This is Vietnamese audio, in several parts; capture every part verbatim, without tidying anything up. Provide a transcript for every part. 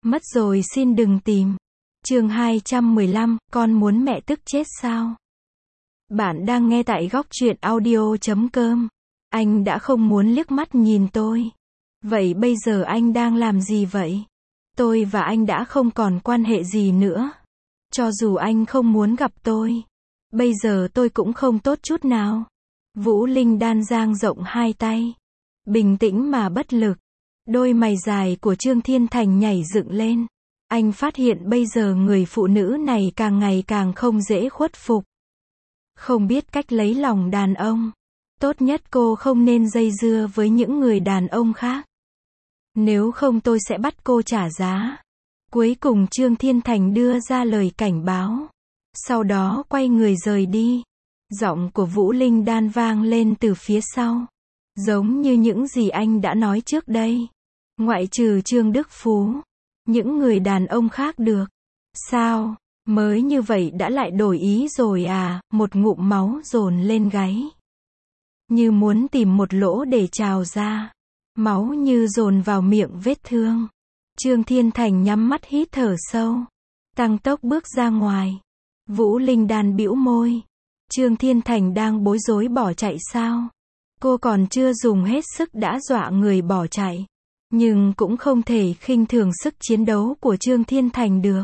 Mất rồi xin đừng tìm. Chương hai trăm mười lăm, con muốn mẹ tức chết sao? Bạn đang nghe tại góc truyện audio chấm com. Anh đã không muốn liếc mắt nhìn tôi. Vậy bây giờ anh đang làm gì vậy? Tôi và anh đã không còn quan hệ gì nữa. Cho dù anh không muốn gặp tôi, bây giờ tôi cũng không tốt chút nào. Vũ Linh đan dang rộng hai tay, bình tĩnh mà bất lực. Đôi mày dài của Trương Thiên Thành nhảy dựng lên. Anh phát hiện bây giờ người phụ nữ này càng ngày càng không dễ khuất phục. Không biết cách lấy lòng đàn ông. Tốt nhất cô không nên dây dưa với những người đàn ông khác. Nếu không tôi sẽ bắt cô trả giá. Cuối cùng Trương Thiên Thành đưa ra lời cảnh báo. Sau đó quay người rời đi. Giọng của Vũ Linh đan vang lên từ phía sau. Giống như những gì anh đã nói trước đây. Ngoại trừ Trương Đức Phú, những người đàn ông khác được. Sao, mới như vậy đã lại đổi ý rồi à? Một ngụm máu dồn lên gáy. Như muốn tìm một lỗ để trào ra. Máu như dồn vào miệng vết thương. Trương Thiên Thành nhắm mắt hít thở sâu. Tăng tốc bước ra ngoài. Vũ Linh đan bĩu môi. Trương Thiên Thành đang bối rối bỏ chạy sao? Cô còn chưa dùng hết sức đã dọa người bỏ chạy. Nhưng cũng không thể khinh thường sức chiến đấu của Trương Thiên Thành được.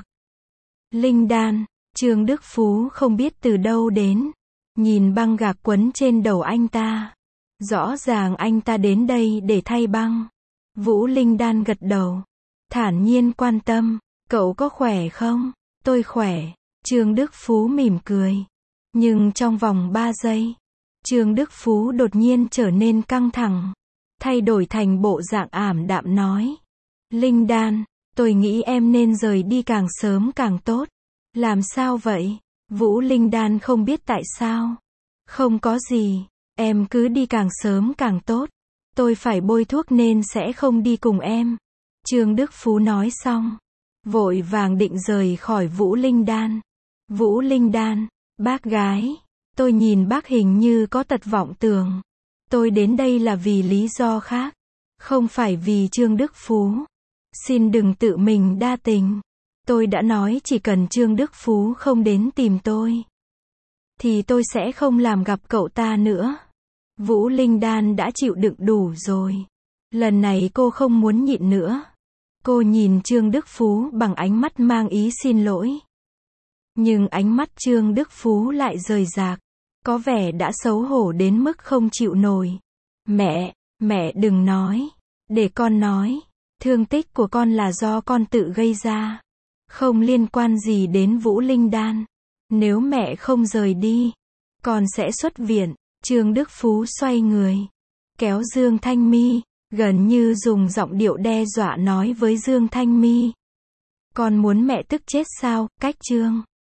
Linh đan, Trương Đức Phú không biết từ đâu đến. Nhìn băng gạc quấn trên đầu anh ta. Rõ ràng anh ta đến đây để thay băng. Vũ Linh đan gật đầu. Thản nhiên quan tâm. Cậu có khỏe không? Tôi khỏe. Trương Đức Phú mỉm cười. Nhưng trong vòng ba giây, Trương Đức Phú đột nhiên trở nên căng thẳng. Thay đổi thành bộ dạng ảm đạm nói. Linh đan, tôi nghĩ em nên rời đi càng sớm càng tốt. Làm sao vậy? Vũ Linh đan không biết tại sao. Không có gì, em cứ đi càng sớm càng tốt. Tôi phải bôi thuốc nên sẽ không đi cùng em. Trương Đức Phú nói xong, vội vàng định rời khỏi Vũ Linh đan. Vũ Linh đan, bác gái, tôi nhìn bác hình như có tật vọng tưởng. Tôi đến đây là vì lý do khác, không phải vì Trương Đức Phú. Xin đừng tự mình đa tình. Tôi đã nói chỉ cần Trương Đức Phú không đến tìm tôi, thì tôi sẽ không làm gặp cậu ta nữa. Vũ Linh đan đã chịu đựng đủ rồi. Lần này cô không muốn nhịn nữa. Cô nhìn Trương Đức Phú bằng ánh mắt mang ý xin lỗi. Nhưng ánh mắt Trương Đức Phú lại rời rạc. Có vẻ đã xấu hổ đến mức không chịu nổi. Mẹ, mẹ đừng nói. Để con nói. Thương tích của con là do con tự gây ra. Không liên quan gì đến Vũ Linh đan. Nếu mẹ không rời đi, con sẽ xuất viện. Trương Đức Phú xoay người. Kéo Dương Thanh My. Gần như dùng giọng điệu đe dọa nói với Dương Thanh My. Con muốn mẹ tức chết sao? Cách Trương